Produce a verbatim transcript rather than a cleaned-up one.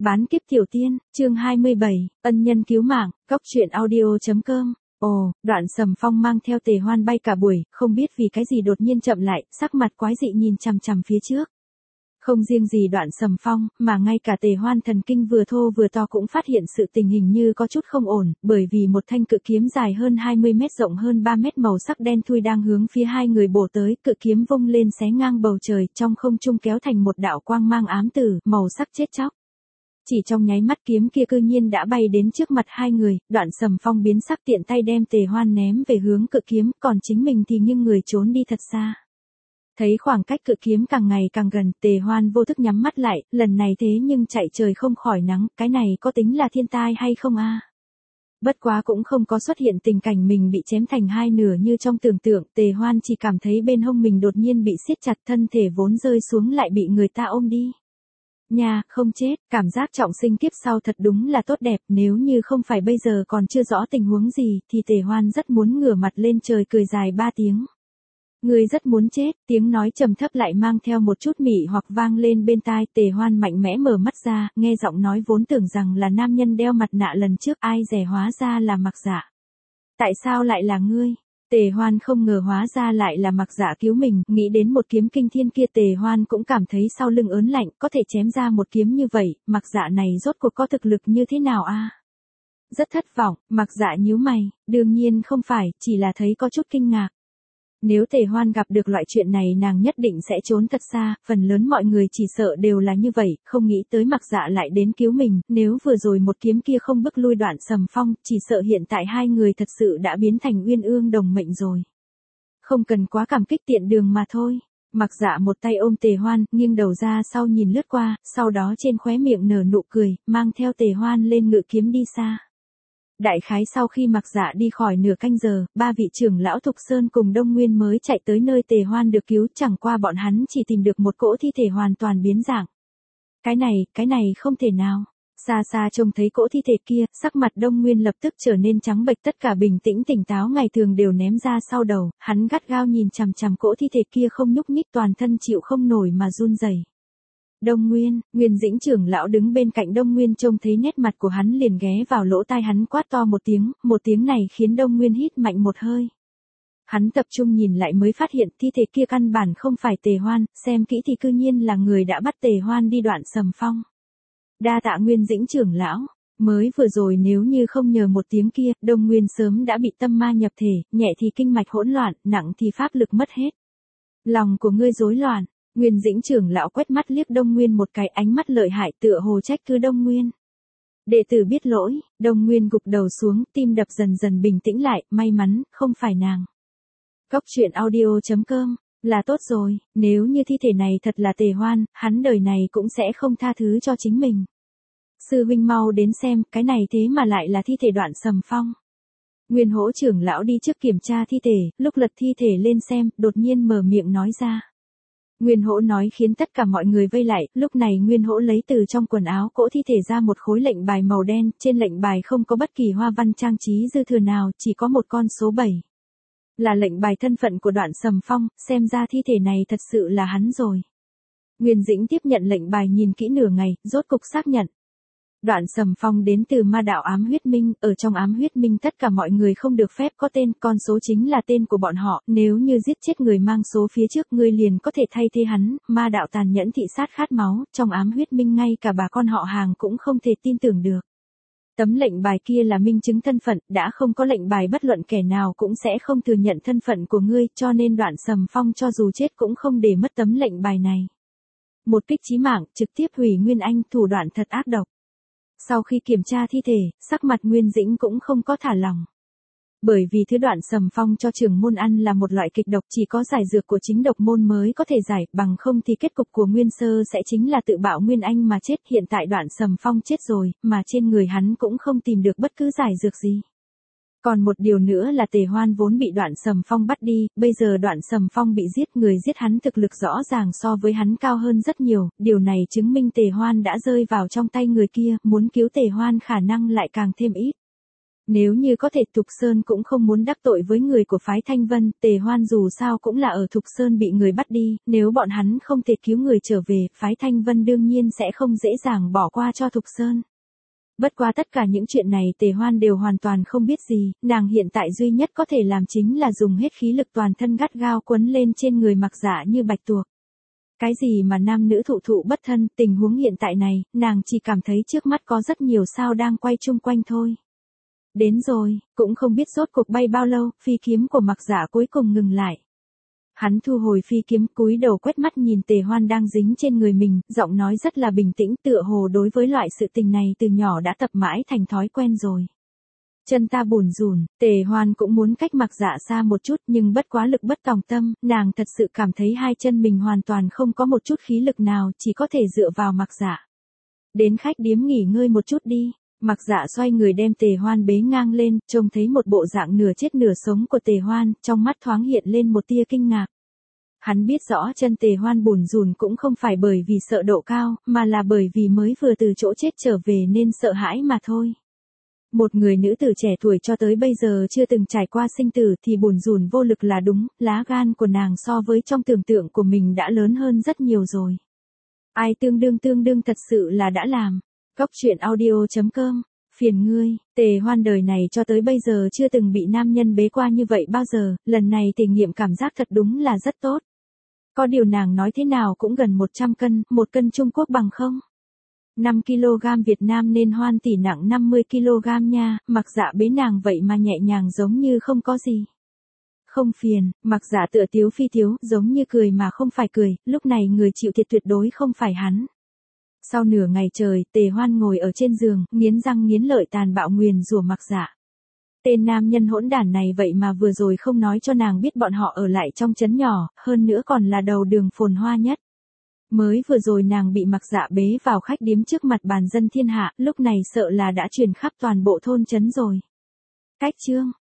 Bán kiếp tiểu tiên, chương hai mươi bảy, ân nhân cứu mạng, góc truyện audio.com. Ồ, Đoạn Sầm Phong mang theo Tề Hoan bay cả buổi, không biết vì cái gì đột nhiên chậm lại, sắc mặt quái dị nhìn chằm chằm phía trước. Không riêng gì Đoạn Sầm Phong, mà ngay cả Tề Hoan thần kinh vừa thô vừa to cũng phát hiện sự tình hình như có chút không ổn, bởi vì một thanh cự kiếm dài hơn hai mươi mét rộng hơn ba mét màu sắc đen thui đang hướng phía hai người bổ tới, cự kiếm vung lên xé ngang bầu trời, trong không trung kéo thành một đạo quang mang ám tử, màu sắc chết chóc. Chỉ trong nháy mắt kiếm kia cư nhiên đã bay đến trước mặt hai người, Đoạn Sầm Phong biến sắc tiện tay đem Tề Hoan ném về hướng cự kiếm, còn chính mình thì nghiêng người trốn đi thật xa. Thấy khoảng cách cự kiếm càng ngày càng gần, Tề Hoan vô thức nhắm mắt lại, lần này thế nhưng chạy trời không khỏi nắng, cái này có tính là thiên tai hay không a? Bất quá cũng không có xuất hiện tình cảnh mình bị chém thành hai nửa như trong tưởng tượng, Tề Hoan chỉ cảm thấy bên hông mình đột nhiên bị siết chặt, thân thể vốn rơi xuống lại bị người ta ôm đi. Nha, không chết, cảm giác trọng sinh kiếp sau thật đúng là tốt đẹp, nếu như không phải bây giờ còn chưa rõ tình huống gì, thì Tề Hoan rất muốn ngửa mặt lên trời cười dài ba tiếng. Người rất muốn chết, tiếng nói trầm thấp lại mang theo một chút mị hoặc vang lên bên tai, Tề Hoan mạnh mẽ mở mắt ra, nghe giọng nói vốn tưởng rằng là nam nhân đeo mặt nạ lần trước, ai dè hóa ra là Mặc Dạ. Tại sao lại là ngươi? Tề Hoan không ngờ hóa ra lại là Mặc Dạ cứu mình, nghĩ đến một kiếm kinh thiên kia Tề Hoan cũng cảm thấy sau lưng ớn lạnh, có thể chém ra một kiếm như vậy, Mặc Dạ này rốt cuộc có thực lực như thế nào a? Rất thất vọng, Mặc Dạ nhíu mày, đương nhiên không phải, chỉ là thấy có chút kinh ngạc. Nếu Tề Hoan gặp được loại chuyện này nàng nhất định sẽ trốn thật xa, phần lớn mọi người chỉ sợ đều là như vậy, không nghĩ tới Mặc Dạ lại đến cứu mình, nếu vừa rồi một kiếm kia không bức lui Đoạn Sầm Phong, chỉ sợ hiện tại hai người thật sự đã biến thành uyên ương đồng mệnh rồi. Không cần quá cảm kích tiện đường mà thôi. Mặc Dạ một tay ôm Tề Hoan, nghiêng đầu ra sau nhìn lướt qua, sau đó trên khóe miệng nở nụ cười, mang theo Tề Hoan lên ngự kiếm đi xa. Đại khái sau khi Mặc Dạ đi khỏi nửa canh giờ, ba vị trưởng lão Thục Sơn cùng Đông Nguyên mới chạy tới nơi Tề Hoan được cứu, chẳng qua bọn hắn chỉ tìm được một cỗ thi thể hoàn toàn biến dạng. Cái này, cái này không thể nào. Xa xa trông thấy cỗ thi thể kia, sắc mặt Đông Nguyên lập tức trở nên trắng bệch, tất cả bình tĩnh tỉnh táo ngày thường đều ném ra sau đầu, hắn gắt gao nhìn chằm chằm cỗ thi thể kia không nhúc nhích, toàn thân chịu không nổi mà run rẩy. Đông Nguyên, Nguyên Dĩnh trưởng lão đứng bên cạnh Đông Nguyên trông thấy nét mặt của hắn liền ghé vào lỗ tai hắn quát to một tiếng, một tiếng này khiến Đông Nguyên hít mạnh một hơi. Hắn tập trung nhìn lại mới phát hiện thi thể kia căn bản không phải Tề Hoan, xem kỹ thì cư nhiên là người đã bắt Tề Hoan đi Đoạn Sầm Phong. Đa tạ Nguyên Dĩnh trưởng lão, mới vừa rồi nếu như không nhờ một tiếng kia, Đông Nguyên sớm đã bị tâm ma nhập thể, nhẹ thì kinh mạch hỗn loạn, nặng thì pháp lực mất hết. Lòng của ngươi rối loạn. Nguyên Dĩnh trưởng lão quét mắt liếc Đông Nguyên một cái, ánh mắt lợi hại tựa hồ trách cứ Đông Nguyên. Đệ tử biết lỗi, Đông Nguyên gục đầu xuống, tim đập dần dần bình tĩnh lại, may mắn, không phải nàng. Góc truyện audio.com, là tốt rồi, nếu như thi thể này thật là Tề Hoan, hắn đời này cũng sẽ không tha thứ cho chính mình. Sư huynh mau đến xem, cái này thế mà lại là thi thể Đoạn Sầm Phong. Nguyên Hỗ trưởng lão đi trước kiểm tra thi thể, lúc lật thi thể lên xem, đột nhiên mở miệng nói ra. Nguyên Hỗ nói khiến tất cả mọi người vây lại, lúc này Nguyên Hỗ lấy từ trong quần áo cỗ thi thể ra một khối lệnh bài màu đen, trên lệnh bài không có bất kỳ hoa văn trang trí dư thừa nào, chỉ có một con số bảy. Là lệnh bài thân phận của Đoạn Sầm Phong, xem ra thi thể này thật sự là hắn rồi. Nguyên Dĩnh tiếp nhận lệnh bài nhìn kỹ nửa ngày, rốt cục xác nhận. Đoạn Sầm Phong đến từ ma đạo ám huyết minh, ở trong ám huyết minh tất cả mọi người không được phép có tên, con số chính là tên của bọn họ, nếu như giết chết người mang số phía trước ngươi liền có thể thay thế hắn, ma đạo tàn nhẫn thị sát khát máu, trong ám huyết minh ngay cả bà con họ hàng cũng không thể tin tưởng được. Tấm lệnh bài kia là minh chứng thân phận, đã không có lệnh bài bất luận kẻ nào cũng sẽ không thừa nhận thân phận của ngươi, cho nên Đoạn Sầm Phong cho dù chết cũng không để mất tấm lệnh bài này. Một kích chí mạng, trực tiếp hủy Nguyên Anh, thủ đoạn thật ác độc. Sau khi kiểm tra thi thể, sắc mặt Nguyên Dĩnh cũng không có thả lỏng. Bởi vì thứ Đoạn Sầm Phong cho trưởng môn ăn là một loại kịch độc, chỉ có giải dược của chính độc môn mới có thể giải, bằng không thì kết cục của Nguyên Sơ sẽ chính là tự bạo Nguyên Anh mà chết. Hiện tại Đoạn Sầm Phong chết rồi, mà trên người hắn cũng không tìm được bất cứ giải dược gì. Còn một điều nữa là Tề Hoan vốn bị Đoạn Sầm Phong bắt đi, bây giờ Đoạn Sầm Phong bị giết, người giết hắn thực lực rõ ràng so với hắn cao hơn rất nhiều, điều này chứng minh Tề Hoan đã rơi vào trong tay người kia, muốn cứu Tề Hoan khả năng lại càng thêm ít. Nếu như có thể Thục Sơn cũng không muốn đắc tội với người của phái Thanh Vân, Tề Hoan dù sao cũng là ở Thục Sơn bị người bắt đi, nếu bọn hắn không thể cứu người trở về, phái Thanh Vân đương nhiên sẽ không dễ dàng bỏ qua cho Thục Sơn. Bất quá tất cả những chuyện này Tề Hoan đều hoàn toàn không biết gì, nàng hiện tại duy nhất có thể làm chính là dùng hết khí lực toàn thân gắt gao quấn lên trên người Mặc Dạ như bạch tuộc. Cái gì mà nam nữ thụ thụ bất thân, tình huống hiện tại này, nàng chỉ cảm thấy trước mắt có rất nhiều sao đang quay chung quanh thôi. Đến rồi, cũng không biết rốt cuộc bay bao lâu, phi kiếm của Mặc Dạ cuối cùng ngừng lại. Hắn thu hồi phi kiếm, cúi đầu quét mắt nhìn Tề Hoan đang dính trên người mình, giọng nói rất là bình tĩnh, tựa hồ đối với loại sự tình này từ nhỏ đã tập mãi thành thói quen rồi. Chân ta bủn rủn, Tề Hoan cũng muốn cách Mặc Dạ xa một chút, nhưng bất quá lực bất tòng tâm, nàng thật sự cảm thấy hai chân mình hoàn toàn không có một chút khí lực nào, chỉ có thể dựa vào Mặc Dạ. Đến khách điếm nghỉ ngơi một chút đi. Mặc Dạ xoay người đem Tề Hoan bế ngang lên, trông thấy một bộ dạng nửa chết nửa sống của Tề Hoan, trong mắt thoáng hiện lên một tia kinh ngạc. Hắn biết rõ chân Tề Hoan bủn rủn cũng không phải bởi vì sợ độ cao, mà là bởi vì mới vừa từ chỗ chết trở về nên sợ hãi mà thôi. Một người nữ tử trẻ tuổi cho tới bây giờ chưa từng trải qua sinh tử thì bủn rủn vô lực là đúng, lá gan của nàng so với trong tưởng tượng của mình đã lớn hơn rất nhiều rồi. Ai tương đương tương đương thật sự là đã làm. Cóc truyện audio chấm com, phiền ngươi, Tề Hoan đời này cho tới bây giờ chưa từng bị nam nhân bế qua như vậy bao giờ, lần này thể nghiệm cảm giác thật đúng là rất tốt. Có điều nàng nói thế nào cũng gần một trăm cân, một cân Trung Quốc bằng không? năm ki lô gam Việt Nam nên Hoan tỷ nặng năm mươi ki lô gam nha, Mặc Dạ bế nàng vậy mà nhẹ nhàng giống như không có gì. Không phiền, Mặc Dạ tựa tiếu phi tiếu, giống như cười mà không phải cười, lúc này người chịu thiệt tuyệt đối không phải hắn. Sau nửa ngày trời, Tề Hoan ngồi ở trên giường, nghiến răng nghiến lợi tàn bạo nguyền rủa Mặc Dạ. Tên nam nhân hỗn đản này vậy mà vừa rồi không nói cho nàng biết bọn họ ở lại trong trấn nhỏ, hơn nữa còn là đầu đường phồn hoa nhất. Mới vừa rồi nàng bị Mặc Dạ bế vào khách điếm trước mặt bàn dân thiên hạ, lúc này sợ là đã truyền khắp toàn bộ thôn trấn rồi. Cách chương